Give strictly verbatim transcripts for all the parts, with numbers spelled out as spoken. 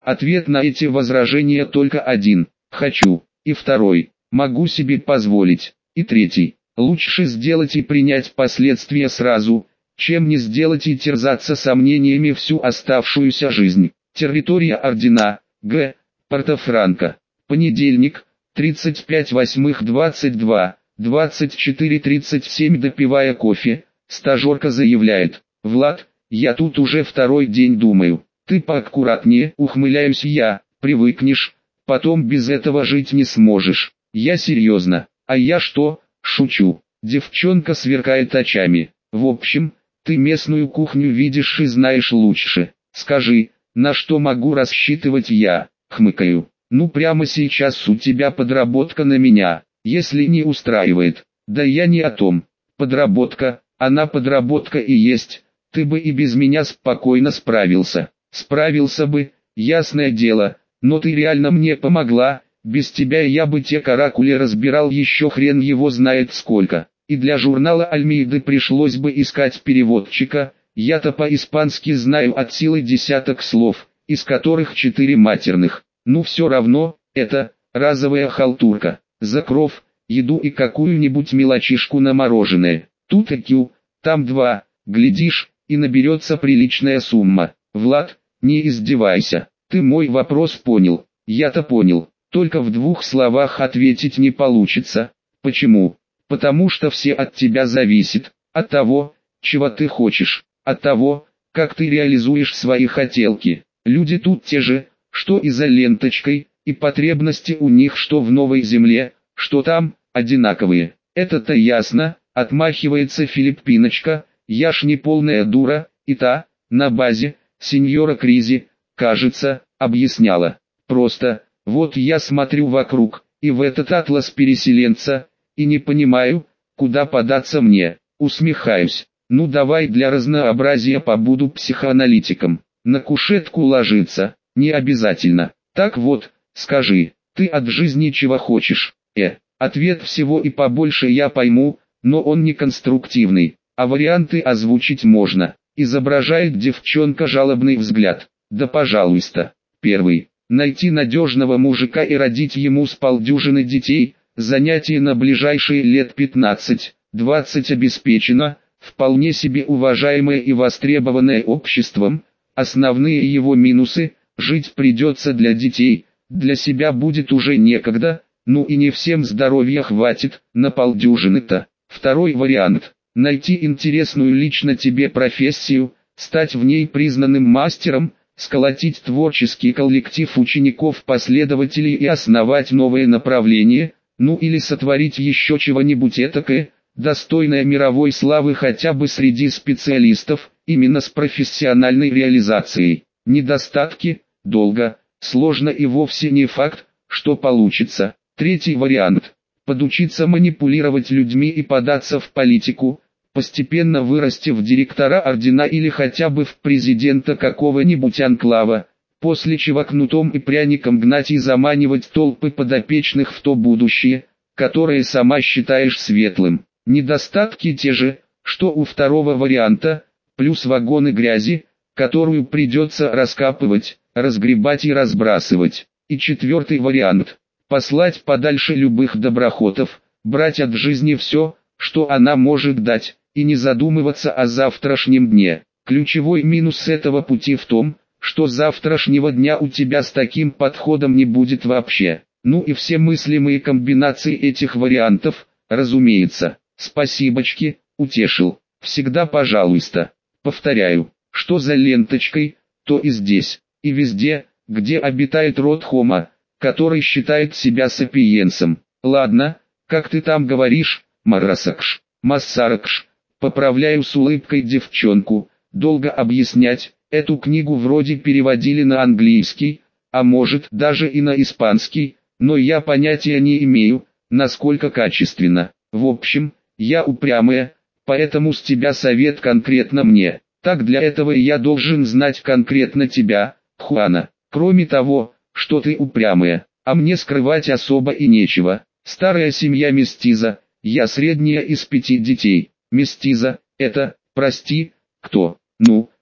Ответ на эти возражения только один: хочу. И второй: могу себе позволить. И третий: лучше сделать и принять последствия сразу, чем не сделать и терзаться сомнениями всю оставшуюся жизнь. Территория ордена, Г. Порто-Франко. Понедельник, тридцать пять восьмых двадцать два, двадцать четыре тридцать семь. Допивая кофе, стажерка заявляет: «Влад, я тут уже второй день думаю. Ты поаккуратнее», ухмыляюсь я, «привыкнешь, потом без этого жить не сможешь». Я серьезно. А я что? Шучу. Девчонка сверкает очами. В общем, ты местную кухню видишь и знаешь лучше. Скажи, на что могу рассчитывать я? Хмыкаю. Ну прямо сейчас у тебя подработка на меня, если не устраивает. Да я не о том. Подработка, она подработка и есть. Ты бы и без меня спокойно справился. Справился бы, ясное дело, но ты реально мне помогла. Без тебя я бы те каракули разбирал еще хрен его знает сколько. И для журнала Альмейды пришлось бы искать переводчика. Я-то по-испански знаю от силы десяток слов, из которых четыре матерных. Ну все равно, это разовая халтурка. За кров, еду и какую-нибудь мелочишку на мороженое. Тут и кю, там два, глядишь, и наберется приличная сумма. Влад, не издевайся, ты мой вопрос понял. Я-то понял, только в двух словах ответить не получится. Почему? Потому что все от тебя зависит, от того, чего ты хочешь, от того, как ты реализуешь свои хотелки. Люди тут те же, что и за ленточкой, и потребности у них что в новой земле, что там, одинаковые. Это-то ясно, отмахивается Филиппиночка, я ж не полная дура, и та, на базе, сеньора Кризи, кажется, объясняла. Просто, вот я смотрю вокруг, и в этот атлас переселенца, и не понимаю, куда податься мне. Усмехаюсь. Ну давай для разнообразия побуду психоаналитиком. На кушетку ложиться, не обязательно. Так вот, скажи, ты от жизни чего хочешь? Э, ответ всего и побольше я пойму, но он не конструктивный, а варианты озвучить можно. Изображает девчонка жалобный взгляд. Да пожалуйста. Первый. Найти надежного мужика и родить ему с полдюжины детей. Занятие на ближайшие лет пятнадцать-двадцать обеспечено, вполне себе уважаемое и востребованное обществом. Основные его минусы: жить придется для детей, для себя будет уже некогда, ну и не всем здоровья хватит, на полдюжины-то. Второй вариант: найти интересную лично тебе профессию, стать в ней признанным мастером, сколотить творческий коллектив учеников-последователей и основать новое направление, ну или сотворить еще чего-нибудь этакое, достойное мировой славы хотя бы среди специалистов, именно с профессиональной реализацией. Недостатки: долго, сложно и вовсе не факт, что получится. Третий вариант: подучиться манипулировать людьми и податься в политику, постепенно вырасти в директора ордена или хотя бы в президента какого-нибудь анклава, после чего кнутом и пряником гнать и заманивать толпы подопечных в то будущее, которое сама считаешь светлым. Недостатки те же, что у второго варианта, плюс вагоны грязи, которую придется раскапывать, разгребать и разбрасывать. И четвертый вариант: послать подальше любых доброхотов, брать от жизни все, что она может дать, и не задумываться о завтрашнем дне. Ключевой минус этого пути в том, что завтрашнего дня у тебя с таким подходом не будет вообще. Ну и все мыслимые комбинации этих вариантов, разумеется. Спасибочки, утешил. Всегда пожалуйста. Повторяю, что за ленточкой, то и здесь, и везде, где обитает род Homo, который считает себя сапиенсом. Ладно, как ты там говоришь, Марасакш, Массаракш, поправляю с улыбкой девчонку. Долго объяснять, эту книгу вроде переводили на английский, а может даже и на испанский, но я понятия не имею, насколько качественно. В общем, я упрямая, поэтому с тебя совет конкретно мне. Так для этого я должен знать конкретно тебя, Хуана. Кроме того, что ты упрямая, а мне скрывать особо и нечего. Старая семья Местиза, я средняя из пяти детей. Местиза, это, прости, кто? Ну,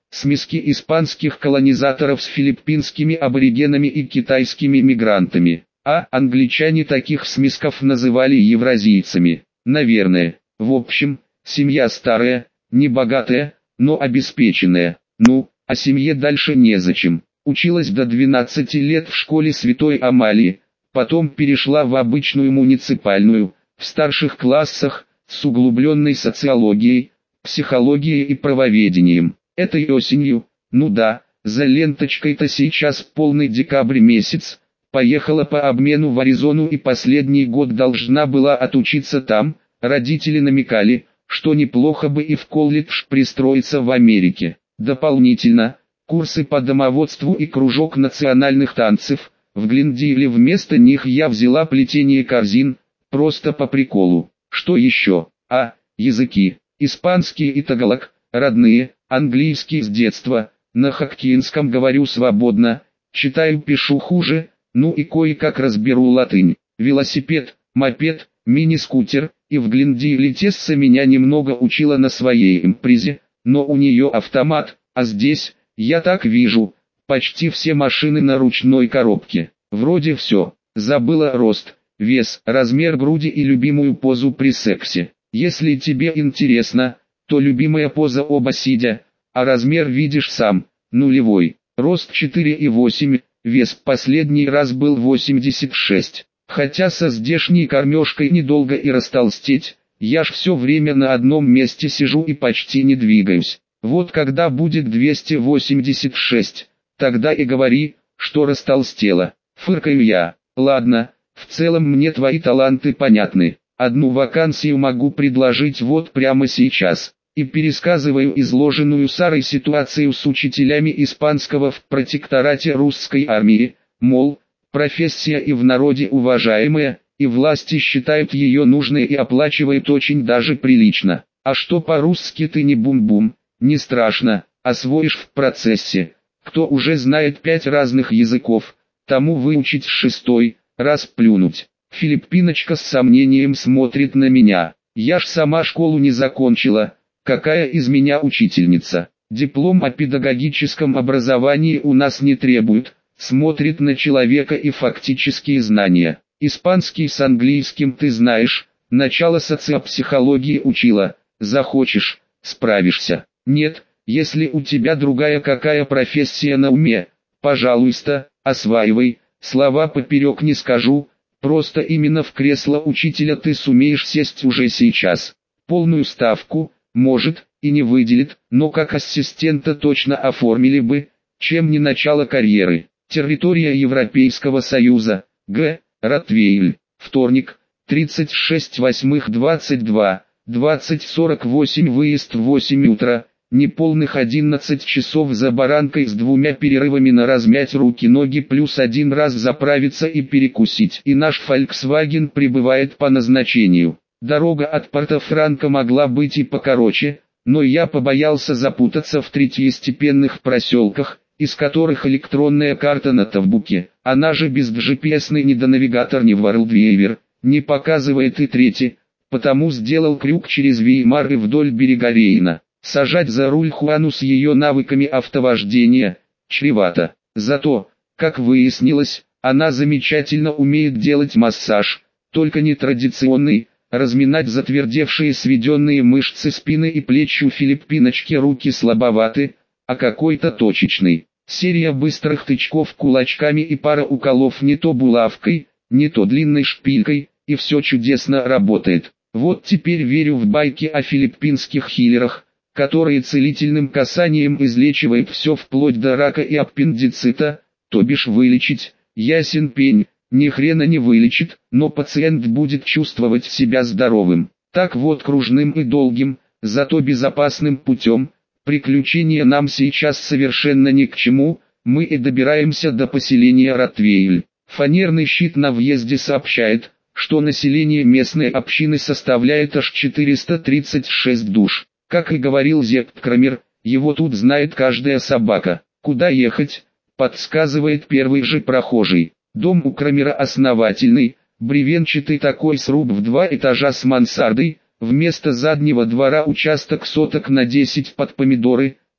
смески испанских колонизаторов с филиппинскими аборигенами и китайскими мигрантами, а англичане таких смесков называли евразийцами, наверное. В общем, семья старая, не богатая, но обеспеченная. Ну, о семье дальше незачем. Училась до двенадцати лет в школе Святой Амалии, потом перешла в обычную муниципальную, в старших классах, с углубленной социологией, психологией и правоведением. Этой осенью, ну да, за ленточкой-то сейчас полный декабрь месяц, поехала по обмену в Аризону и последний год должна была отучиться там. Родители намекали, что неплохо бы и в колледж пристроиться в Америке. Дополнительно, курсы по домоводству и кружок национальных танцев. В Глендейле вместо них я взяла плетение корзин, просто по приколу. Что еще? А, языки. Испанский и тагалог, родные, английский с детства. На хоккинском говорю свободно, читаю, пишу хуже, ну и кое-как разберу латынь. Велосипед, мопед, мини-скутер. И в Глендейле Тесса меня немного учила на своей импрезе, но у нее автомат, а здесь, я так вижу, почти все машины на ручной коробке. Вроде все. Забыла рост, вес, размер груди и любимую позу при сексе. Если тебе интересно, то любимая поза оба сидя, а размер видишь сам, нулевой. Рост четыре и восемь, вес последний раз был восемьдесят шесть. Хотя со здешней кормежкой недолго и растолстеть, я ж все время на одном месте сижу и почти не двигаюсь. Вот когда будет двести восемьдесят шесть, тогда и говори, что растолстела. Фыркаю я. Ладно, в целом мне твои таланты понятны. Одну вакансию могу предложить вот прямо сейчас. И пересказываю изложенную Сарой ситуацию с учителями испанского в протекторате русской армии, мол, профессия и в народе уважаемая, и власти считают ее нужной и оплачивают очень даже прилично. А что по-русски ты не бум-бум, не страшно, освоишь в процессе. Кто уже знает пять разных языков, тому выучить шестой, раз плюнуть. Филиппиночка с сомнением смотрит на меня. Я ж сама школу не закончила, какая из меня учительница. Диплом о педагогическом образовании у нас не требуют. Смотрит на человека и фактические знания. Испанский с английским ты знаешь, начало социопсихологии учила, захочешь, справишься. Нет, если у тебя другая какая профессия на уме, пожалуйста, осваивай, слова поперек не скажу, просто именно в кресло учителя ты сумеешь сесть уже сейчас. Полную ставку, может, и не выделит, но как ассистента точно оформили бы, чем не начало карьеры. Территория Европейского Союза, Г. Ротвейль, вторник, тридцать шесть восьмых двадцать два, двадцать сорок восемь выезд в восемь утра, неполных одиннадцать часов за баранкой с двумя перерывами на размять руки-ноги плюс один раз заправиться и перекусить. И наш Volkswagen прибывает по назначению. Дорога от Порто-Франко могла быть и покороче, но я побоялся запутаться в третьестепенных проселках, из которых электронная карта на тавбуке, она же без джи пи эс-ный ни до навигатор ни WorldViewer, не показывает и третий, потому сделал крюк через Веймар и вдоль берега Рейна. Сажать за руль Хуану с ее навыками автовождения чревато. Зато, как выяснилось, она замечательно умеет делать массаж, только не традиционный, разминать затвердевшие сведенные мышцы спины и плеч. У филиппиночки руки слабоваты, а какой-то точечный. Серия быстрых тычков кулачками и пара уколов не то булавкой, не то длинной шпилькой, и все чудесно работает. Вот теперь верю в байки о филиппинских хиллерах, которые целительным касанием излечивают все вплоть до рака и аппендицита, то бишь вылечить, ясен пень, ни хрена не вылечит, но пациент будет чувствовать себя здоровым. Так вот кружным и долгим, зато безопасным путем, приключения нам сейчас совершенно ни к чему, мы и добираемся до поселения Ротвейль. Фанерный щит на въезде сообщает, что население местной общины составляет аж четыреста тридцать шесть душ. Как и говорил Зепп Крамер, его тут знает каждая собака. Куда ехать, подсказывает первый же прохожий. Дом у Крамера основательный, бревенчатый такой сруб в два этажа с мансардой, вместо заднего двора участок соток на десять под помидоры,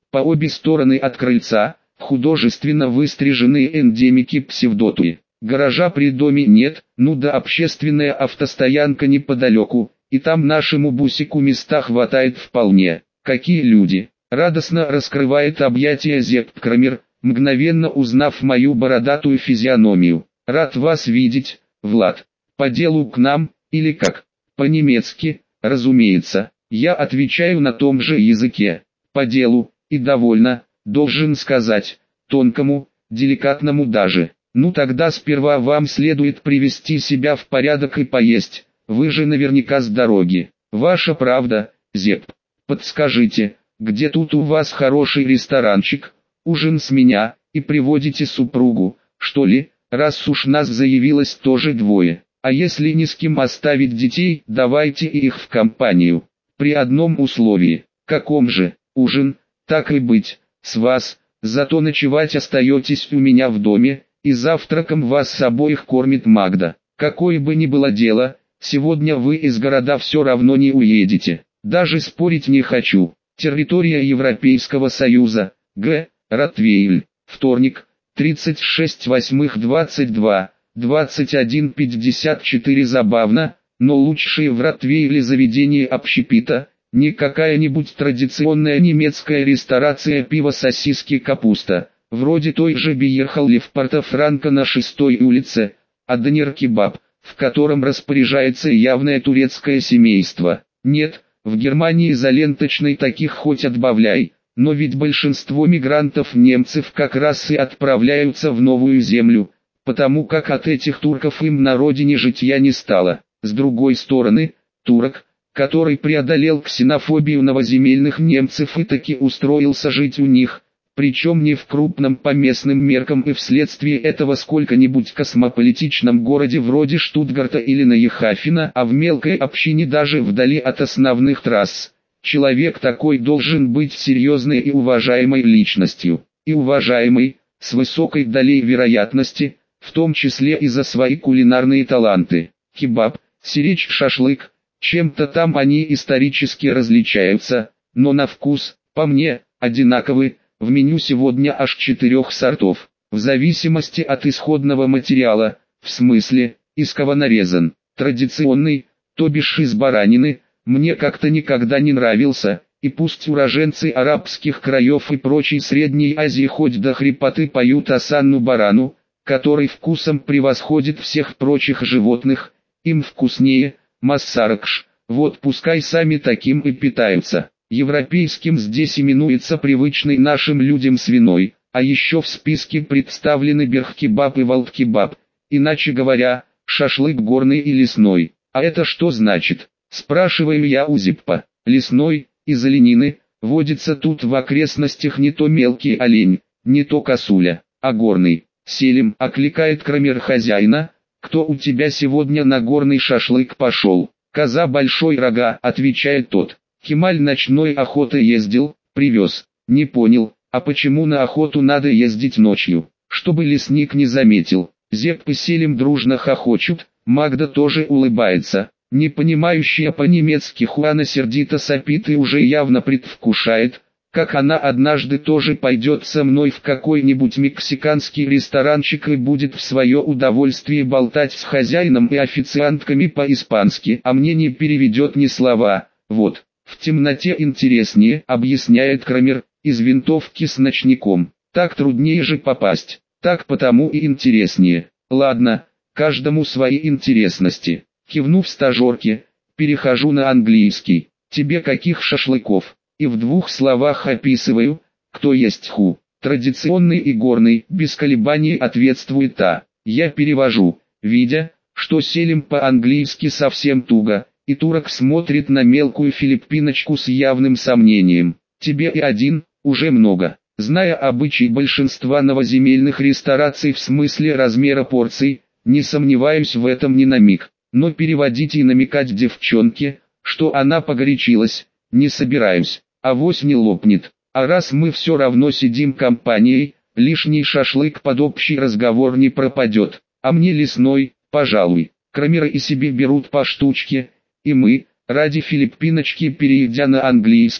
По обе стороны от крыльца художественно выстриженные эндемики псевдотуи. Гаража при доме нет, ну да общественная автостоянка неподалеку, и там нашему бусику места хватает вполне. Какие люди! Радостно раскрывает объятия Зепп Крамер, мгновенно узнав мою бородатую физиономию. Рад вас видеть, Влад. По делу к нам, или как? По-немецки, разумеется. Я отвечаю на том же языке. По делу, и довольно, должен сказать, тонкому, деликатному даже. Ну тогда сперва вам следует привести себя в порядок и поесть, вы же наверняка с дороги. Ваша правда, Зепп. Подскажите, где тут у вас хороший ресторанчик, ужин с меня, и приводите супругу, что ли, раз уж нас заявилось тоже двое. А если ни с кем оставить детей, давайте и их в компанию. При одном условии. Каком же? Ужин, так и быть, с вас, зато ночевать остаетесь у меня в доме, и завтраком вас обоих кормит Магда. Какое бы ни было дело, сегодня вы из города все равно не уедете. Даже спорить не хочу. Территория Европейского Союза, Г. Ротвейль. Вторник, тридцать шесть восьмых двадцать два, двадцать один пятьдесят четыре. Забавно, но лучшие в Ротвейле заведения общепита, не какая-нибудь традиционная немецкая ресторация пива сосиски капуста, вроде той же Бьерхалли в Порто-Франко на шестой улице, а Донер-кебаб, в котором распоряжается явное турецкое семейство. Нет, в Германии за ленточной таких хоть отбавляй, но ведь большинство мигрантов-немцев как раз и отправляются в новую землю, потому как от этих турков им на родине житья не стало. С другой стороны, турок, который преодолел ксенофобию новоземельных немцев и таки устроился жить у них, причем не в крупном по местным меркам и вследствие этого сколько-нибудь космополитичном городе вроде Штутгарта или Нейхафена, а в мелкой общине даже вдали от основных трасс. Человек такой должен быть серьезной и уважаемой личностью, и уважаемой, с высокой долей вероятности, в том числе и за свои кулинарные таланты. Кебаб, сиречь, шашлык, чем-то там они исторически различаются, но на вкус, по мне, одинаковы. В меню сегодня аж четырех сортов, в зависимости от исходного материала, в смысле, из кого нарезан. Традиционный, то бишь из баранины, мне как-то никогда не нравился, и пусть уроженцы арабских краев и прочей Средней Азии хоть до хрипоты поют осанну барану, который вкусом превосходит всех прочих животных, им вкуснее, массаракш, вот пускай сами таким и питаются. Европейским здесь именуется привычный нашим людям свиной, а еще в списке представлены берх-кебаб и валд-кебаб, иначе говоря, шашлык горный и лесной. А это что значит? Спрашиваю я у Зиппа. Лесной, из оленины, водится тут в окрестностях не то мелкий олень, не то косуля, а горный. Селим, окликает Крамер хозяина, кто у тебя сегодня на горный шашлык пошел? Коза большой рога, отвечает тот. Кемаль ночной охоты ездил, привез. Не понял, а почему на охоту надо ездить ночью? Чтобы лесник не заметил. Зепп и Селим дружно хохочут, Магда тоже улыбается. Не понимающая по-немецки Хуана сердито сопит и уже явно предвкушает, как она однажды тоже пойдет со мной в какой-нибудь мексиканский ресторанчик и будет в свое удовольствие болтать с хозяином и официантками по-испански, а мне не переведет ни слова. Вот. В темноте интереснее, объясняет Крамер, из винтовки с ночником. Так труднее же попасть, так потому и интереснее. Ладно, каждому свои интересности. Кивнув стажерке, перехожу на английский. Тебе каких шашлыков? И в двух словах описываю, кто есть ху. Традиционный и горный, без колебаний ответствует та. Я перевожу, видя, что Селим по-английски совсем туго. И турок смотрит на мелкую филиппиночку с явным сомнением. Тебе и один, уже много. Зная обычаи большинства новоземельных рестораций в смысле размера порций, не сомневаюсь в этом ни на миг. Но переводить и намекать девчонке, что она погорячилась, не собираюсь. Авось не лопнет. А раз мы все равно сидим компанией, лишний шашлык под общий разговор не пропадет. А мне лесной, пожалуй. Крамеры и себе берут по штучке. И мы, ради филиппиночки перейдя на английский,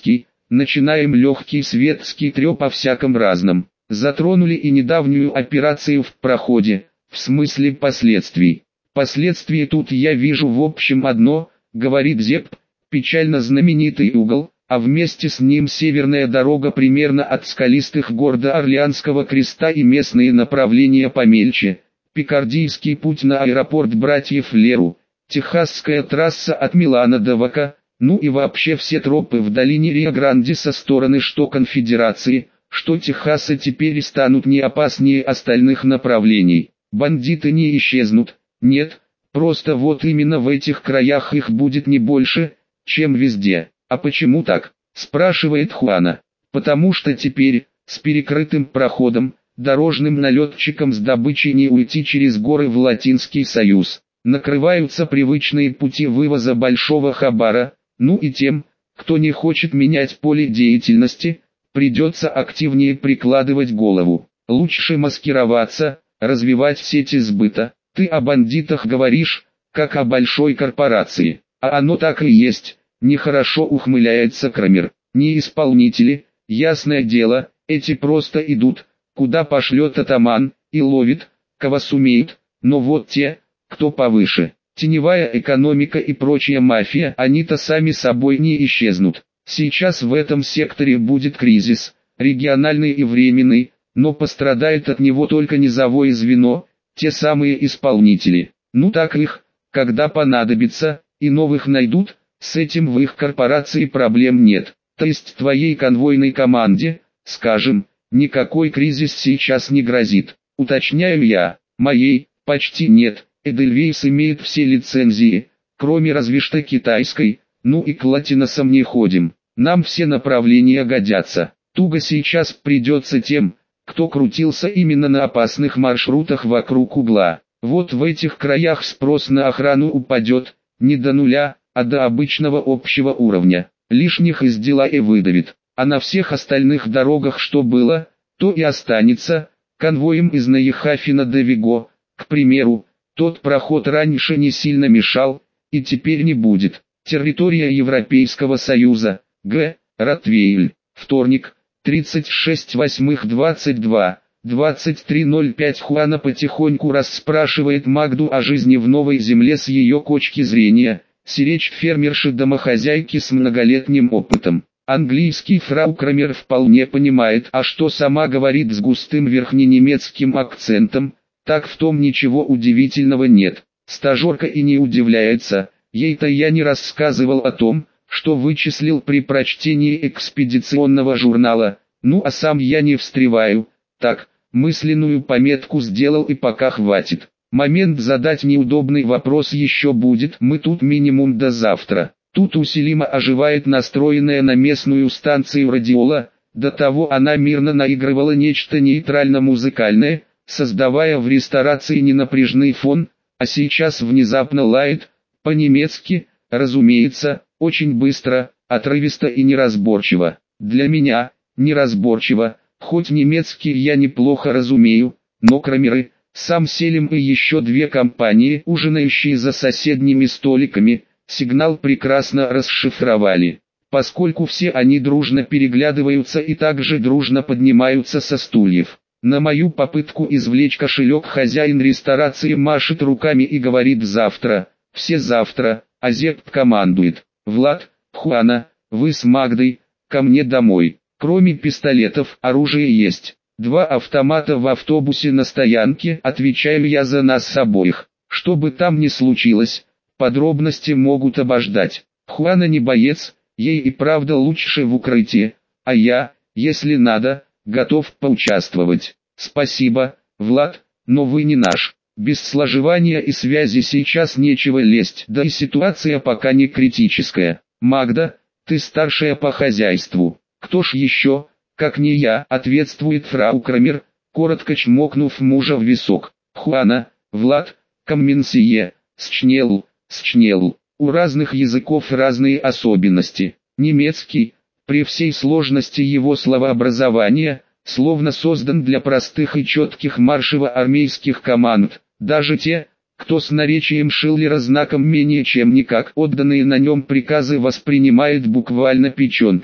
начинаем легкий светский треп о всяком разном. Затронули и недавнюю операцию в проходе, в смысле последствий. Последствия тут я вижу в общем одно, говорит Зепп, печально знаменитый угол, а вместе с ним северная дорога примерно от скалистых гор до Орлеанского креста и местные направления помельче, Пикардийский путь на аэропорт братьев Леру, Техасская трасса от Милана до Вака, ну и вообще все тропы в долине Рио-Гранди со стороны что Конфедерации, что Техаса теперь и станут не опаснее остальных направлений. Бандиты не исчезнут, нет, просто вот именно в этих краях их будет не больше, чем везде. А почему так? Спрашивает Хуана. Потому что теперь, с перекрытым проходом, дорожным налетчикам с добычей не уйти через горы в Латинский Союз. Накрываются привычные пути вывоза большого хабара, ну и тем, кто не хочет менять поле деятельности, придется активнее прикладывать голову. Лучше маскироваться, развивать сети сбыта. Ты о бандитах говоришь, как о большой корпорации. А оно так и есть, нехорошо ухмыляется Крамер. Не исполнители, ясное дело, эти просто идут, куда пошлет атаман, и ловит, кого сумеют, но вот те, кто повыше, теневая экономика и прочая мафия, они-то сами собой не исчезнут. Сейчас в этом секторе будет кризис, региональный и временный, но пострадает от него только низовое звено, те самые исполнители. Ну так их, когда понадобится, и новых найдут, с этим в их корпорации проблем нет. То есть твоей конвойной команде, скажем, никакой кризис сейчас не грозит. Уточняю я, моей, почти нет. Эдельвейс имеет все лицензии, кроме разве что китайской, ну и к латиносам не ходим. Нам все направления годятся. Туго сейчас придется тем, кто крутился именно на опасных маршрутах вокруг угла. Вот в этих краях спрос на охрану упадет, не до нуля, а до обычного общего уровня. Лишних из дела и выдавит. А на всех остальных дорогах что было, то и останется. Конвоем из Наихафина до Виго, к примеру, тот проход раньше не сильно мешал, и теперь не будет. Территория Европейского Союза, Г. Ротвейль, вторник, тридцать шесть восьмых двадцать два, двадцать три ноль пять. Хуана потихоньку расспрашивает Магду о жизни в новой земле с ее точки зрения, сиречь фермерши-домохозяйки с многолетним опытом. Английский фрау Крамер вполне понимает, а что сама говорит с густым верхненемецким акцентом, так в том ничего удивительного нет. Стажерка и не удивляется, ей-то я не рассказывал о том, что вычислил при прочтении экспедиционного журнала, ну а сам я не встреваю, так, мысленную пометку сделал и пока хватит. Момент задать неудобный вопрос еще будет, мы тут минимум до завтра. Тут усилимо оживает настроенная на местную станцию радиола, до того она мирно наигрывала нечто нейтрально-музыкальное, создавая в ресторации ненапряжный фон, а сейчас внезапно лает, по-немецки, разумеется, очень быстро, отрывисто и неразборчиво. Для меня, неразборчиво, хоть немецкий я неплохо разумею, но Крамеры, сам Селим и еще две компании, ужинающие за соседними столиками, сигнал прекрасно расшифровали. Поскольку все они дружно переглядываются и также дружно поднимаются со стульев. На мою попытку извлечь кошелек хозяин ресторации машет руками и говорит завтра, все завтра, а Зепп командует. Влад, Хуана, вы с Магдой, ко мне домой. Кроме пистолетов, оружие есть. Два автомата в автобусе на стоянке, отвечаю я за нас обоих. Что бы там ни случилось, подробности могут обождать. Хуана не боец, ей и правда лучше в укрытии, а я, если надо, готов поучаствовать. Спасибо, Влад, но вы не наш. Без сложевания и связи сейчас нечего лезть, да и ситуация пока не критическая. Магда, ты старшая по хозяйству. Кто ж еще, как не я, ответствует фрау Крамер, коротко чмокнув мужа в висок. Хуана, Влад, комменсие, счнел, счнел. У разных языков разные особенности. Немецкий, при всей сложности его словообразования, словно создан для простых и четких маршево-армейских команд. Даже те, кто с наречием Шиллера знаком менее чем никак отданные на нем приказы воспринимает буквально печенкой.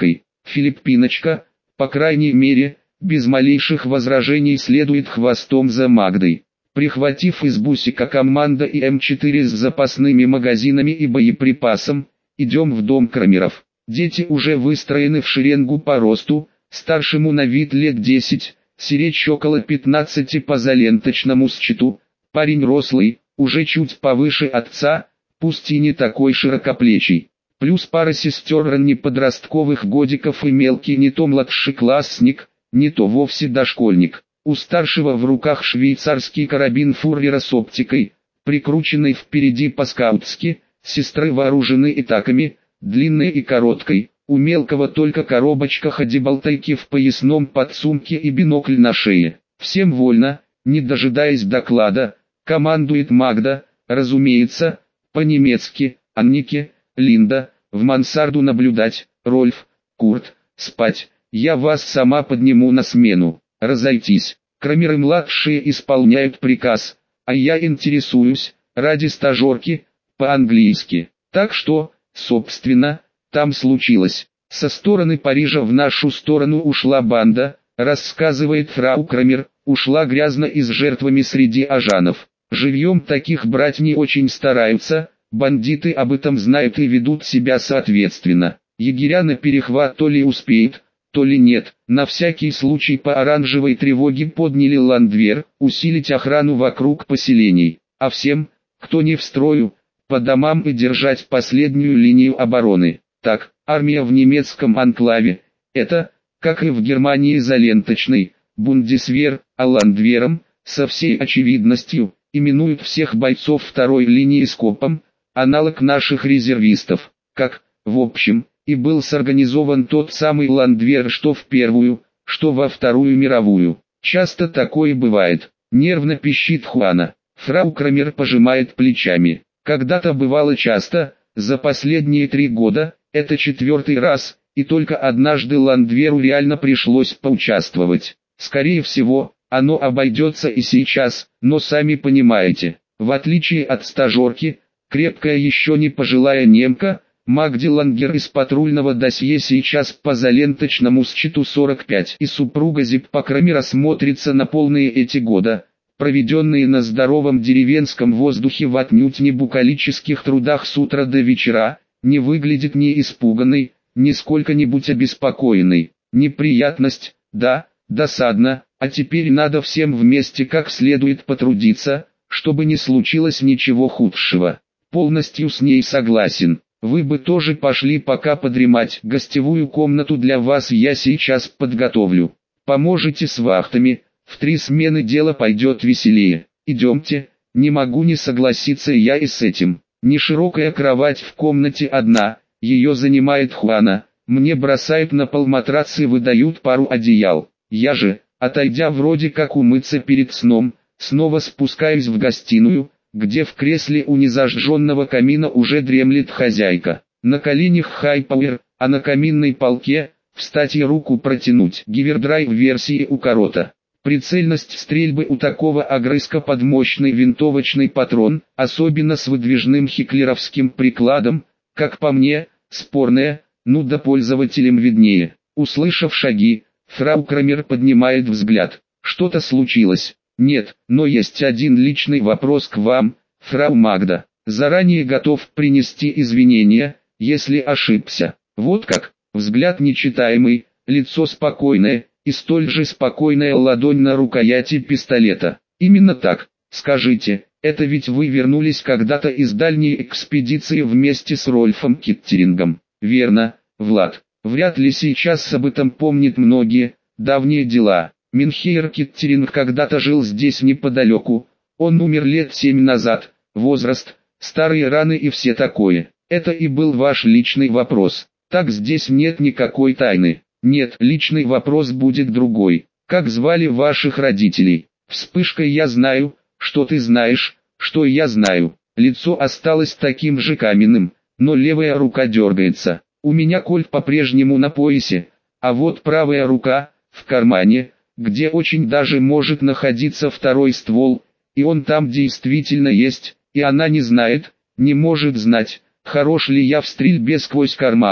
Филиппиночка, по крайней мере, без малейших возражений следует хвостом за Магдой. Прихватив из бусика команда и эм четыре с запасными магазинами и боеприпасом, идем в дом Крамеров. Дети уже выстроены в шеренгу по росту, старшему на вид лет десять, сиречь около пятнадцати по заленточному счету, парень рослый, уже чуть повыше отца, пусть и не такой широкоплечий. Плюс пара сестер раннеподростковых годиков и мелкий не то младшеклассник, не то вовсе дошкольник. У старшего в руках швейцарский карабин Фуррера с оптикой, прикрученный впереди по-скаутски, сестры вооружены итаками, длинной и короткой, у мелкого только коробочка ходибалтайки в поясном подсумке и бинокль на шее. Всем вольно, не дожидаясь доклада, командует Магда, разумеется, по-немецки, Аннике, Линда, в мансарду наблюдать, Рольф, Курт, спать, я вас сама подниму на смену, разойтись. Крамеры-младшие исполняют приказ, а я интересуюсь, ради стажерки, по-английски. Так что, собственно, там случилось. Со стороны Парижа в нашу сторону ушла банда, рассказывает фрау Крамер, ушла грязно и с жертвами среди ажанов. Живьем таких брать не очень стараются, бандиты об этом знают и ведут себя соответственно. Егеря на перехват то ли успеют, то ли нет. На всякий случай по оранжевой тревоге подняли ландвер, усилить охрану вокруг поселений. А всем, кто не в строю, по домам и держать последнюю линию обороны. Так, армия в немецком анклаве, это, как и в Германии заленточный, бундесвер, а ландвером, со всей очевидностью, именуют всех бойцов второй линии скопом, аналог наших резервистов, как, в общем, и был сорганизован тот самый ландвер что в Первую, что во Вторую мировую. Часто такое бывает, нервно пищит Хуана. Фрау Крамер пожимает плечами. Когда-то бывало часто, за последние три года, это четвертый раз, и только однажды ландверу реально пришлось поучаствовать. Скорее всего, оно обойдется и сейчас, но сами понимаете, в отличие от стажерки, крепкая еще не пожилая немка, Магди Лангер из патрульного досье сейчас по заленточному счету сорок пять, и супруга Зиппа Крамера смотрится на полные эти года, проведенные на здоровом деревенском воздухе в отнюдь не букалических трудах с утра до вечера, не выглядит ни испуганной, ни сколько-нибудь обеспокоенной. Неприятность, да, досадно, а теперь надо всем вместе как следует потрудиться, чтобы не случилось ничего худшего. Полностью с ней согласен. Вы бы тоже пошли пока подремать. Гостевую комнату для вас я сейчас подготовлю. Поможете с вахтами, в три смены дело пойдет веселее. Идемте, не могу не согласиться я и с этим. Неширокая кровать в комнате одна, ее занимает Хуана. Мне бросают на пол матрац и выдают пару одеял. Я же, отойдя вроде как умыться перед сном, снова спускаюсь в гостиную, где в кресле у незажженного камина уже дремлет хозяйка. На коленях хайпауэр, а на каминной полке, встать и руку протянуть. Гивердрайв версии у Корота. Прицельность стрельбы у такого огрызка под мощный винтовочный патрон, особенно с выдвижным хиклеровским прикладом, как по мне, спорная, ну да пользователям виднее. Услышав шаги, фрау Крамер поднимает взгляд. Что-то случилось? Нет, но есть один личный вопрос к вам, фрау Магда. Заранее готов принести извинения, если ошибся. Вот как, взгляд нечитаемый, лицо спокойное, и столь же спокойная ладонь на рукояти пистолета. Именно так, скажите, это ведь вы вернулись когда-то из дальней экспедиции вместе с Рольфом Киттерингом. Верно, Влад. Вряд ли сейчас об этом помнят многие, давние дела. Минхейр Киттеринг когда-то жил здесь неподалеку, он умер лет семь назад, возраст, старые раны и все такое. Это и был ваш личный вопрос. Так здесь нет никакой тайны. Нет, личный вопрос будет другой. Как звали ваших родителей? Вспышкой я знаю, что ты знаешь, что я знаю. Лицо осталось таким же каменным, но левая рука дергается. У меня кольт по-прежнему на поясе, а вот правая рука, в кармане, где очень даже может находиться второй ствол, и он там действительно есть, и она не знает, не может знать, хорош ли я в стрельбе сквозь карман,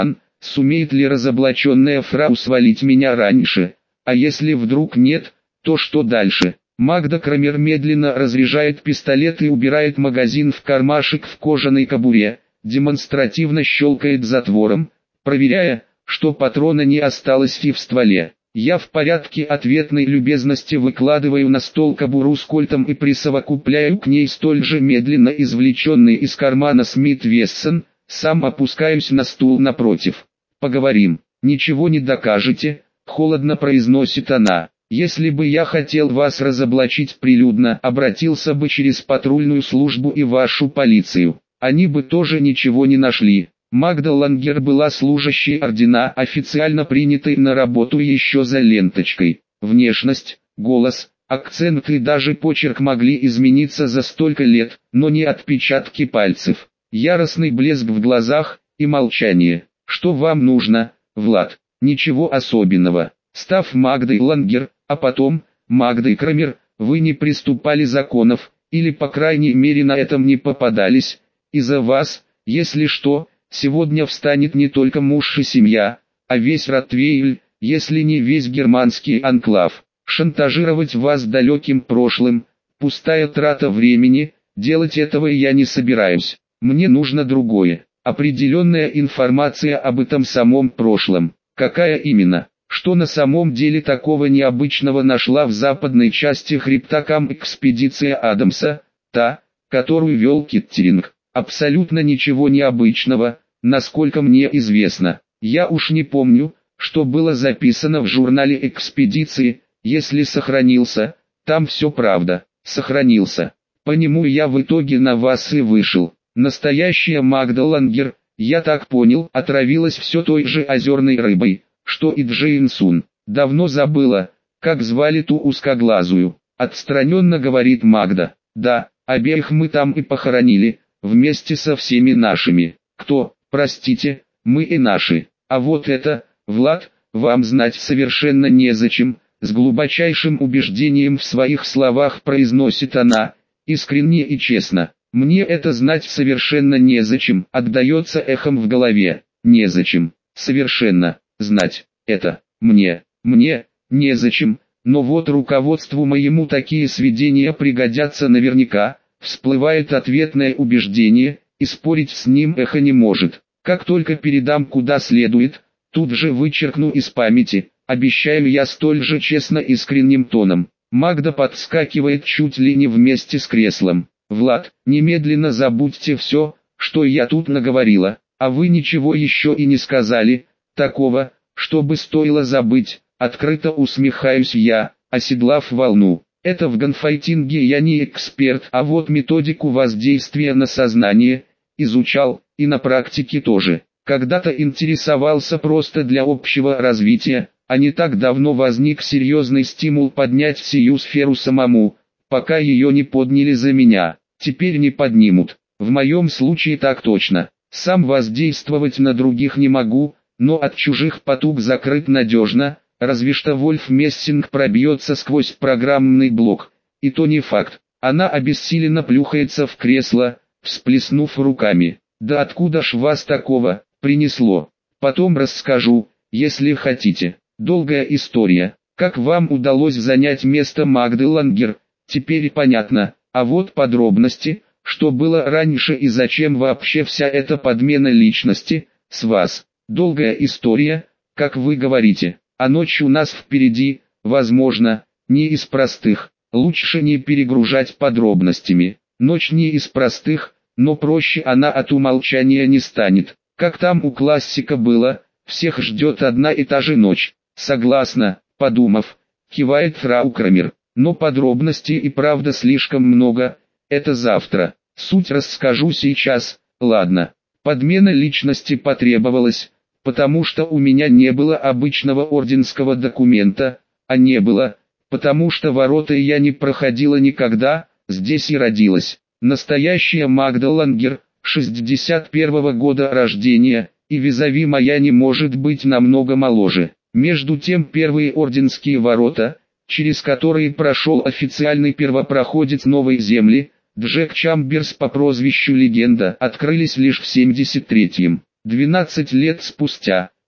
Сумеет ли разоблаченная фрау свалить меня раньше? А если вдруг нет, то что дальше? Магда Крамер медленно разряжает пистолет и убирает магазин в кармашек в кожаной кобуре, демонстративно щелкает затвором, проверяя, что патрона не осталось и в стволе. Я в порядке ответной любезности выкладываю на стол кобуру с кольтом и присовокупляю к ней столь же медленно извлеченный из кармана Смит Вессон, сам опускаюсь на стул напротив. «Поговорим, ничего не докажете», — холодно произносит она. «Если бы я хотел вас разоблачить прилюдно, обратился бы через патрульную службу и вашу полицию. Они бы тоже ничего не нашли». Магда Лангер была служащей ордена, официально принятой на работу еще за ленточкой. Внешность, голос, акцент и даже почерк могли измениться за столько лет, но не отпечатки пальцев. Яростный блеск в глазах и молчание. «Что вам нужно, Влад?» «Ничего особенного. Став Магдой Лангер, а потом Магдой Крамер, вы не приступали законов, или по крайней мере на этом не попадались. Из-за вас, если что, сегодня встанет не только муж и семья, а весь Ротвейль, если не весь германский анклав. Шантажировать вас далеким прошлым – пустая трата времени, делать этого я не собираюсь. Мне нужно другое, определенная информация об этом самом прошлом. Какая именно? Что на самом деле такого необычного нашла в западной части хребта Кам-экспедиция Адамса, та, которую вел Киттеринг? Абсолютно ничего необычного, насколько мне известно. Я уж не помню, что было записано в журнале экспедиции, если сохранился, там все правда, сохранился. По нему я в итоге на вас и вышел. Настоящая Магда Лангер, я так понял, отравилась все той же озерной рыбой, что и Джейн Сун. Давно забыла, как звали ту узкоглазую. Отстраненно говорит Магда. Да, обеих мы там и похоронили, вместе со всеми нашими. Кто, простите, мы и наши. А вот это, Влад, вам знать совершенно незачем, с глубочайшим убеждением в своих словах произносит она, искренне и честно. Мне это знать совершенно незачем, отдается эхом в голове. Незачем, совершенно, знать, это, мне, мне, незачем, но вот руководству моему такие сведения пригодятся наверняка, всплывает ответное убеждение, и спорить с ним эхо не может. Как только передам куда следует, тут же вычеркну из памяти, обещаю я столь же честно искренним тоном. Магда подскакивает чуть ли не вместе с креслом. «Влад, немедленно забудьте все, что я тут наговорила, а вы ничего еще и не сказали, такого, чтобы стоило забыть», открыто усмехаюсь я, оседлав волну. Это в ганфайтинге я не эксперт, а вот методику воздействия на сознание изучал, и на практике тоже. Когда-то интересовался просто для общего развития, а не так давно возник серьезный стимул поднять сию сферу самому, пока ее не подняли за меня. Теперь не поднимут. В моем случае так точно. Сам воздействовать на других не могу, но от чужих потуг закрыт надежно, разве что Вольф Мессинг пробьется сквозь программный блок. И то не факт. Она обессиленно плюхается в кресло, всплеснув руками. «Да откуда ж вас такого принесло? Потом расскажу, если хотите. Долгая история. Как вам удалось занять место Магды Лангер, теперь понятно, а вот подробности, что было раньше и зачем вообще вся эта подмена личности, с вас. Долгая история, как вы говорите, а ночь у нас впереди, возможно, не из простых, лучше не перегружать подробностями. Ночь не из простых, но проще она от умолчания не станет. Как там у классика было, всех ждет одна и та же ночь. Согласна, подумав, кивает фрау Крамер. Но подробностей и правда слишком много, это завтра. Суть расскажу сейчас, ладно. Подмена личности потребовалась, потому что у меня не было обычного орденского документа, а не было, потому что ворота я не проходила никогда, здесь и родилась. Настоящая Магда Лангер, шестьдесят первого года рождения, и визави моя не может быть намного моложе. Между тем первые орденские ворота, через которые прошел официальный первопроходец Новой Земли, Джек Чамберс по прозвищу Легенда, открылись лишь в семьдесят третьем. двенадцать лет спустя,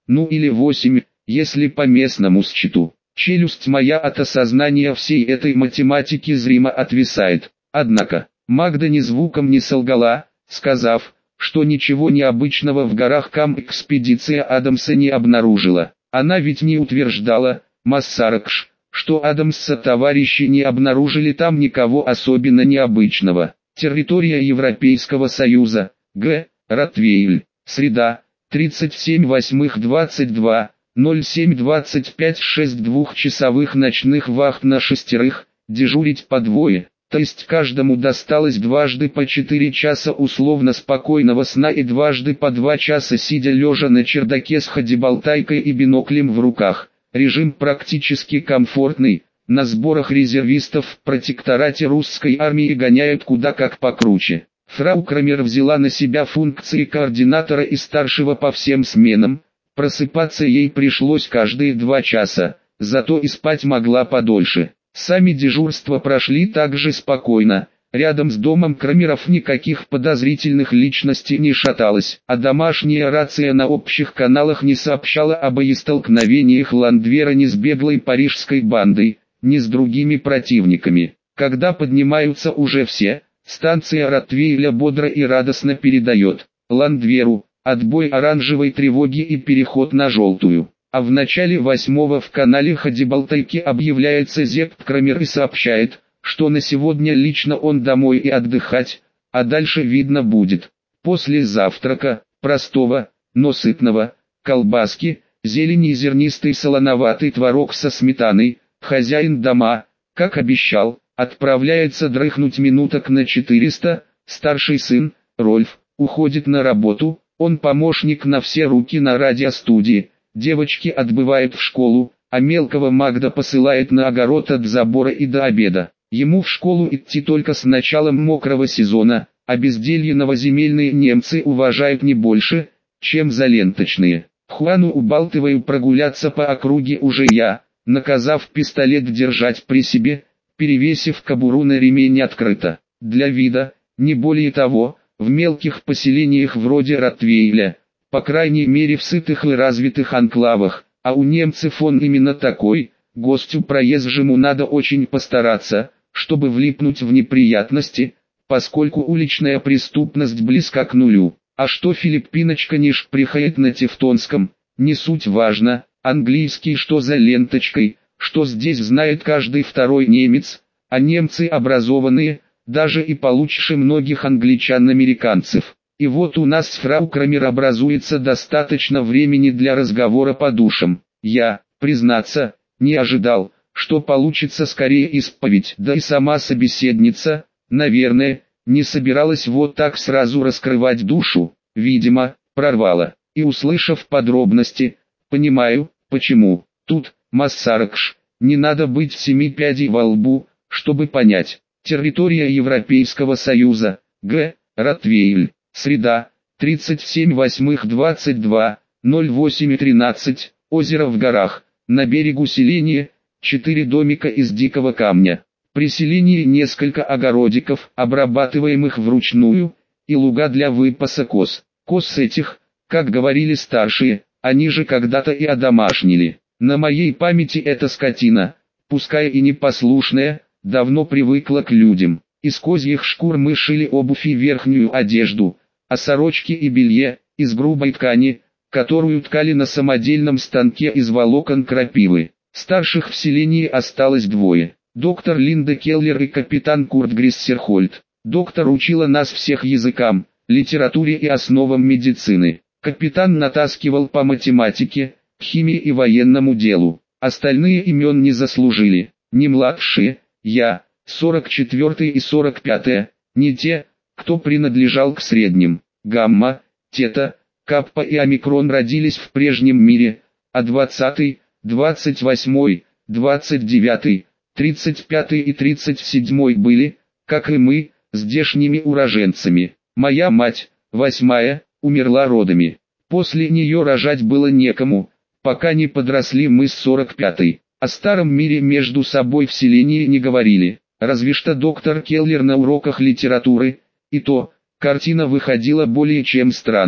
ну или восемь, если по местному счету. Челюсть моя от осознания всей этой математики зримо отвисает. Однако, Магда ни звуком не солгала, сказав, что ничего необычного в горах Кам экспедиция Адамса не обнаружила. Она ведь не утверждала, Массаракш, что Адамса товарищи не обнаружили там никого особенно необычного. Территория Европейского Союза, Г. Ротвейль, среда, тридцать семь восьмых двадцать два, ноль семь двадцать пять шесть двухчасовых ночных вахт на шестерых, дежурить по двое, то есть каждому досталось дважды по четыре часа условно спокойного сна и дважды по два часа сидя лежа на чердаке с ходибалтайкой и биноклем в руках. Режим практически комфортный, на сборах резервистов в протекторате русской армии гоняют куда как покруче. Фрау Крамер взяла на себя функции координатора и старшего по всем сменам, просыпаться ей пришлось каждые два часа, зато и спать могла подольше. Сами дежурства прошли также спокойно, рядом с домом Крамеров никаких подозрительных личностей не шаталось, а домашняя рация на общих каналах не сообщала о боестолкновениях Ландвера ни с беглой парижской бандой, ни с другими противниками. Когда поднимаются уже все, станция Ротвейля бодро и радостно передает Ландверу отбой оранжевой тревоги и переход на желтую. А в начале восьмого в канале Ходибалтайки объявляется Зепп Крамер и сообщает, что на сегодня лично он домой и отдыхать, а дальше видно будет. После завтрака, простого, но сытного, колбаски, зелени и зернистый солоноватый творог со сметаной, хозяин дома, как обещал, отправляется дрыхнуть минуток на четыреста, старший сын, Рольф, уходит на работу, он помощник на все руки на радиостудии, девочки отбывают в школу, а мелкого Магда посылает на огород от забора и до обеда. Ему в школу идти только с началом мокрого сезона, а безделье новоземельные немцы уважают не больше, чем за ленточные. Хуану убалтываю прогуляться по округе уже я, наказав пистолет держать при себе, перевесив кобуру на ремень открыто. Для вида, не более того, в мелких поселениях вроде Ротвейля, по крайней мере в сытых и развитых анклавах, а у немцев он именно такой, гостю проезжему надо очень постараться, чтобы влипнуть в неприятности, поскольку уличная преступность близка к нулю. А что Филиппиночка не шприхает на тевтонском, не суть важно, английский что за ленточкой, что здесь знает каждый второй немец, а немцы образованные, даже и получше многих англичан-американцев. И вот у нас с фрау Крамер образуется достаточно времени для разговора по душам. Я, признаться, не ожидал, что получится скорее исповедь, да и сама собеседница, наверное, не собиралась вот так сразу раскрывать душу, видимо, прорвала. И услышав подробности, понимаю, почему. Тут, Массаракш, не надо быть семи пядей во лбу, чтобы понять. Территория Европейского Союза, Г. Ротвейль, среда, тридцать семь восьмых двадцать два, ноль восемь тринадцать, озеро в горах, на берегу селения, четыре домика из дикого камня. При селении несколько огородиков, обрабатываемых вручную, и луга для выпаса коз. Коз этих, как говорили старшие, они же когда-то и одомашнили. На моей памяти эта скотина, пускай и непослушная, давно привыкла к людям. Из козьих шкур мы шили обувь и верхнюю одежду, а сорочки и белье, из грубой ткани, которую ткали на самодельном станке из волокон крапивы. Старших в селении осталось двое. Доктор Линда Келлер и капитан Курт Гриссерхольд. Доктор учила нас всех языкам, литературе и основам медицины. Капитан натаскивал по математике, химии и военному делу. Остальные имен не заслужили. Не младшие, я, сорок четвёртый и сорок пятый, не те, кто принадлежал к средним. Гамма, тета, каппа и омикрон родились в прежнем мире, а двадцатый, двадцать восьмой, двадцать девятый, тридцать пятый и тридцать седьмой были, как и мы, здешними уроженцами. Моя мать, восьмая, умерла родами. После нее рожать было некому, пока не подросли мы с сорок пятой. О старом мире между собой в селении не говорили, разве что доктор Келлер на уроках литературы, и то, картина выходила более чем странной.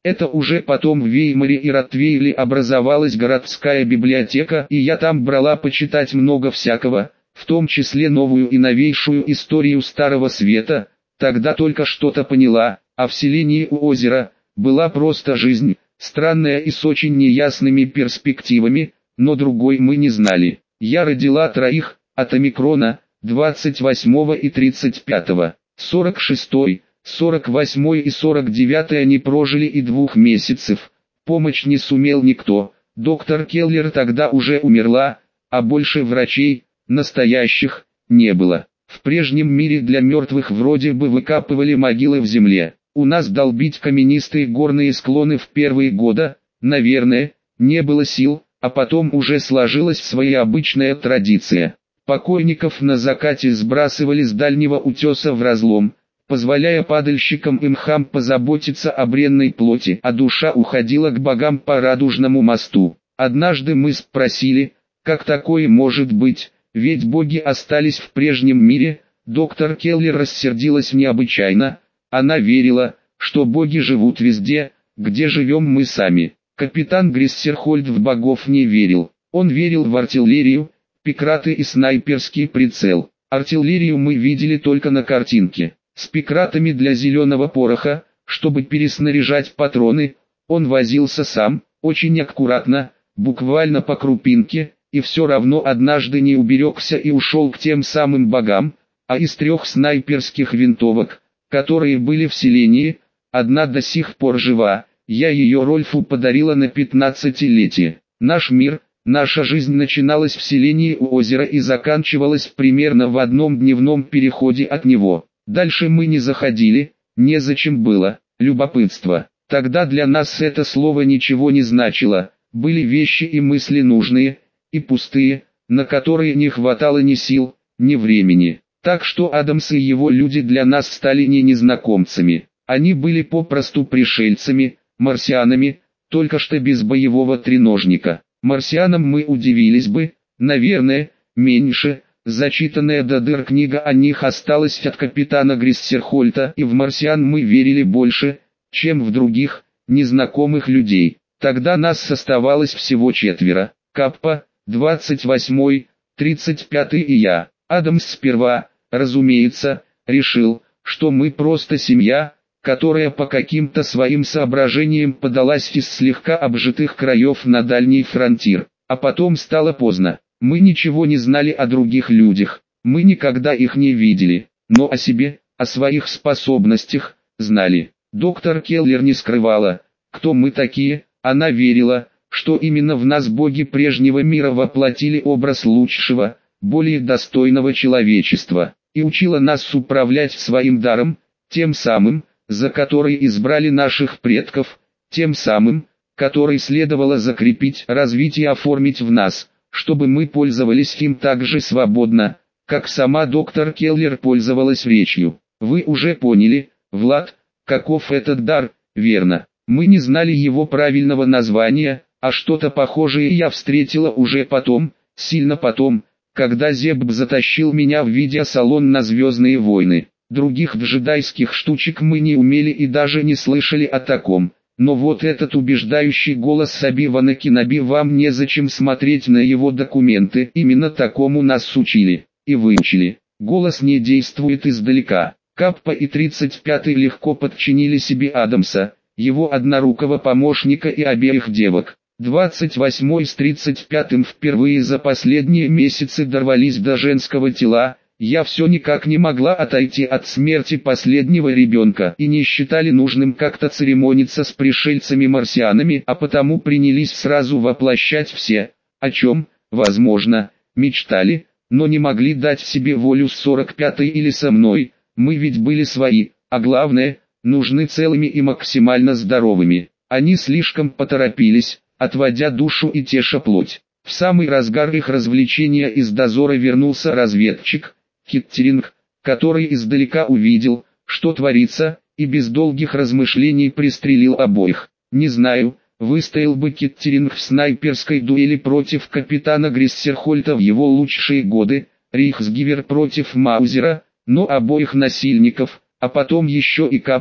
Это уже потом в Веймаре и Ротвейле образовалась городская библиотека, и я там брала почитать много всякого, в том числе новую и новейшую историю Старого Света. Тогда только что-то поняла, а в селении у озера была просто жизнь, странная и с очень неясными перспективами, но другой мы не знали. Я родила троих, от омикрона, двадцать восьмого и тридцать пятого, сорок шестой, сорок восьмой и сорок девятый они прожили и двух месяцев, помочь не сумел никто, доктор Келлер тогда уже умерла, а больше врачей, настоящих, не было. В прежнем мире для мертвых вроде бы выкапывали могилы в земле. У нас долбить каменистые горные склоны в первые года, наверное, не было сил, а потом уже сложилась своя обычная традиция. Покойников на закате сбрасывали с дальнего утеса в разлом, позволяя падальщикам и мхам позаботиться о бренной плоти, а душа уходила к богам по Радужному мосту. Однажды мы спросили, как такое может быть, ведь боги остались в прежнем мире. Доктор Келлер рассердилась необычайно. Она верила, что боги живут везде, где живем мы сами. Капитан Гриссерхольд в богов не верил. Он верил в артиллерию, пикраты и снайперский прицел. Артиллерию мы видели только на картинке. С пикратами для зеленого пороха, чтобы переснаряжать патроны, он возился сам, очень аккуратно, буквально по крупинке, и все равно однажды не уберегся и ушел к тем самым богам, а из трех снайперских винтовок, которые были в селении, одна до сих пор жива, я ее Рольфу подарила на пятнадцатилетие. Наш мир, наша жизнь начиналась в селении у озера и заканчивалась примерно в одном дневном переходе от него. Дальше мы не заходили, незачем было, любопытство. Тогда для нас это слово ничего не значило, были вещи и мысли нужные, и пустые, на которые не хватало ни сил, ни времени. Так что Адамс и его люди для нас стали не незнакомцами, они были попросту пришельцами, марсианами, только что без боевого треножника. Марсианам мы удивились бы, наверное, меньше. Зачитанная до дыр книга о них осталась от капитана Гриссерхольта, и в марсиан мы верили больше, чем в других, незнакомых людей. Тогда нас оставалось всего четверо. Каппа, двадцать восьмой, тридцать пятый и я. Адамс сперва, разумеется, решил, что мы просто семья, которая по каким-то своим соображениям подалась из слегка обжитых краев на дальний фронтир. А потом стало поздно. Мы ничего не знали о других людях, мы никогда их не видели, но о себе, о своих способностях, знали. Доктор Келлер не скрывала, кто мы такие, она верила, что именно в нас боги прежнего мира воплотили образ лучшего, более достойного человечества, и учила нас управлять своим даром, тем самым, за который избрали наших предков, тем самым, который следовало закрепить, развить и оформить в нас, чтобы мы пользовались им так же свободно, как сама доктор Келлер пользовалась речью. Вы уже поняли, Влад, каков этот дар, верно? Мы не знали его правильного названия, а что-то похожее я встретила уже потом, сильно потом, когда Зебб затащил меня в видеосалон на «Звездные войны». Других джедайских штучек мы не умели и даже не слышали о таком. Но вот этот убеждающий голос Оби-Вана Кеноби, вам незачем смотреть на его документы, именно такому нас учили и выучили. Голос не действует издалека. Каппа и тридцать пятый легко подчинили себе Адамса, его однорукого помощника и обеих девок. двадцать восьмой с тридцать пятым впервые за последние месяцы дорвались до женского тела. Я все никак не могла отойти от смерти последнего ребенка и не считали нужным как-то церемониться с пришельцами-марсианами, а потому принялись сразу воплощать все, о чем, возможно, мечтали, но не могли дать себе волю с сорок пятой или со мной. Мы ведь были свои, а главное, нужны целыми и максимально здоровыми. Они слишком поторопились, отводя душу и теша плоть. В самый разгар их развлечения из дозора вернулся разведчик Киттеринг, который издалека увидел, что творится, и без долгих размышлений пристрелил обоих. Не знаю, выстоял бы Киттеринг в снайперской дуэли против капитана Гриссерхольта в его лучшие годы, Рейхсгивер против Маузера, но обоих насильников, а потом еще и Каппу,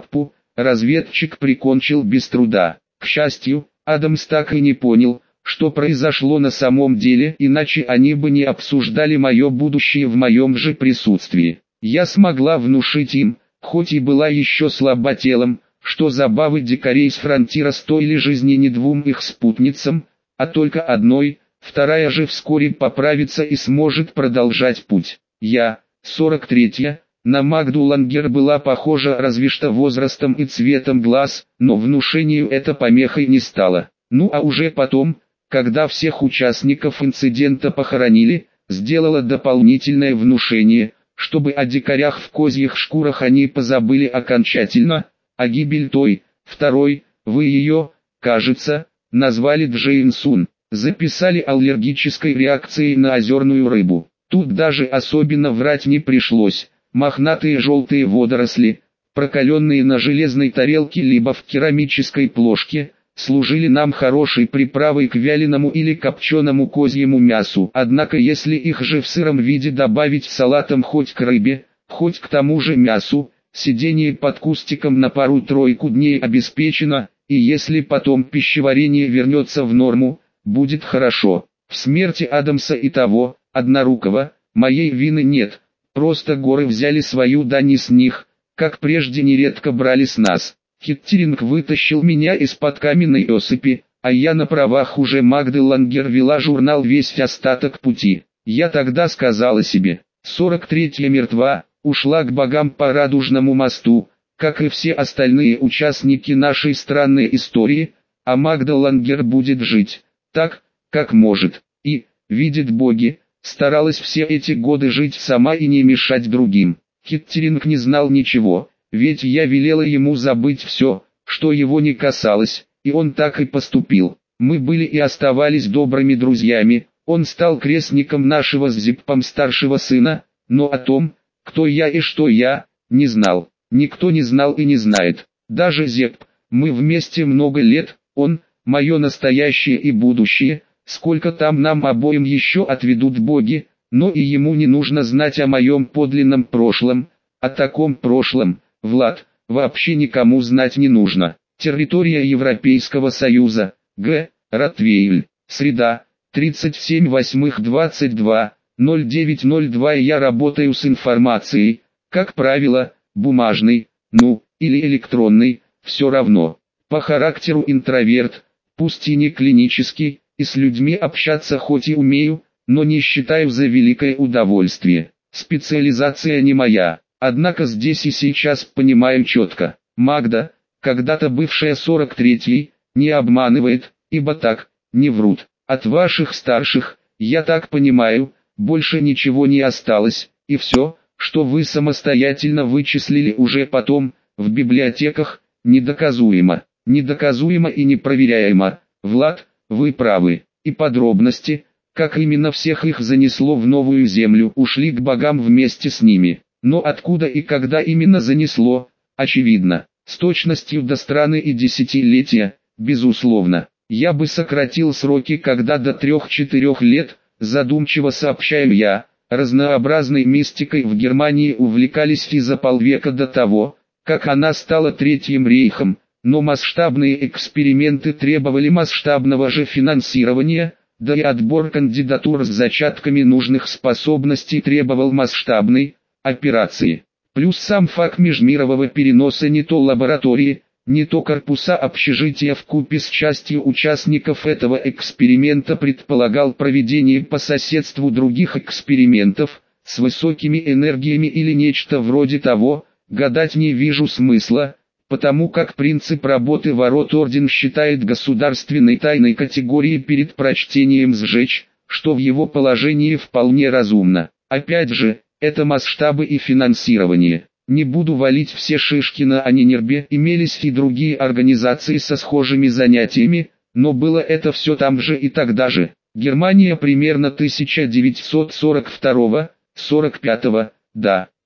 разведчик прикончил без труда. К счастью, Адамс так и не понял, что произошло на самом деле, иначе они бы не обсуждали мое будущее в моем же присутствии. Я смогла внушить им, хоть и была еще слаба телом, что забавы дикарей с фронтира стоили жизни не двум их спутницам, а только одной, вторая же вскоре поправится и сможет продолжать путь. Я, сорок третья, на Магду Лангер была похожа разве что возрастом и цветом глаз, но внушению это помехой не стало. Ну а уже потом, когда всех участников инцидента похоронили, сделала дополнительное внушение, чтобы о дикарях в козьих шкурах они позабыли окончательно, а гибель той, второй, вы ее, кажется, назвали Джейн Сун, записали аллергической реакцией на озерную рыбу. Тут даже особенно врать не пришлось, мохнатые желтые водоросли, прокаленные на железной тарелке либо в керамической плошке, служили нам хорошей приправой к вяленому или копченому козьему мясу. Однако если их же в сыром виде добавить салатом хоть к рыбе, хоть к тому же мясу, сидение под кустиком на пару-тройку дней обеспечено, и если потом пищеварение вернется в норму, будет хорошо. В смерти Адамса и того, однорукого, моей вины нет, просто горы взяли свою дань с них, как прежде нередко брали с нас. Хиттеринг вытащил меня из-под каменной осыпи, а я на правах уже Магды Лангер вела журнал весь остаток пути. Я тогда сказала себе, сорок третья мертва, ушла к богам по Радужному мосту, как и все остальные участники нашей странной истории, а Магда Лангер будет жить, так, как может, и, видит боги, старалась все эти годы жить сама и не мешать другим. Хиттеринг не знал ничего. Ведь я велела ему забыть все, что его не касалось, и он так и поступил. Мы были и оставались добрыми друзьями, он стал крестником нашего с Зиппом старшего сына, но о том, кто я и что я, не знал. Никто не знал и не знает, даже Зипп. Мы вместе много лет, он, мое настоящее и будущее, сколько там нам обоим еще отведут боги, но и ему не нужно знать о моем подлинном прошлом, о таком прошлом, Влад, вообще никому знать не нужно. Территория Европейского Союза, Г. Ротвейль, среда, тридцать семь восьмых двадцать два, ноль девять ноль два. Я работаю с информацией, как правило, бумажной, ну, или электронной, все равно. По характеру интроверт, пусть и не клинический, и с людьми общаться хоть и умею, но не считаю за великое удовольствие. Специализация не моя. Однако здесь и сейчас понимаю четко, Магда, когда-то бывшая сорок третьей, не обманывает, ибо так, не врут. От ваших старших, я так понимаю, больше ничего не осталось, и все, что вы самостоятельно вычислили уже потом, в библиотеках, недоказуемо, недоказуемо и непроверяемо. Влад, вы правы, и подробности, как именно всех их занесло в новую землю, ушли к богам вместе с ними. Но откуда и когда именно занесло, очевидно, с точностью до страны и десятилетия, безусловно. Я бы сократил сроки когда до трех-четырех лет, задумчиво сообщаю я, разнообразной мистикой в Германии увлекались и за полвека до того, как она стала Третьим рейхом, но масштабные эксперименты требовали масштабного же финансирования, да и отбор кандидатур с зачатками нужных способностей требовал масштабной операции. Плюс сам факт межмирового переноса не то лаборатории, не то корпуса общежития вкупе с частью участников этого эксперимента предполагал проведение по соседству других экспериментов, с высокими энергиями или нечто вроде того, гадать не вижу смысла, потому как принцип работы ворот Орден считает государственной тайной категорией перед прочтением сжечь, что в его положении вполне разумно. Опять же, это масштабы и финансирование. Не буду валить все шишки на Анинербе, имелись и другие организации со схожими занятиями, но было это все там же и тогда же. Германия примерно тысяча девятьсот сорок второго — сорок пятого, да.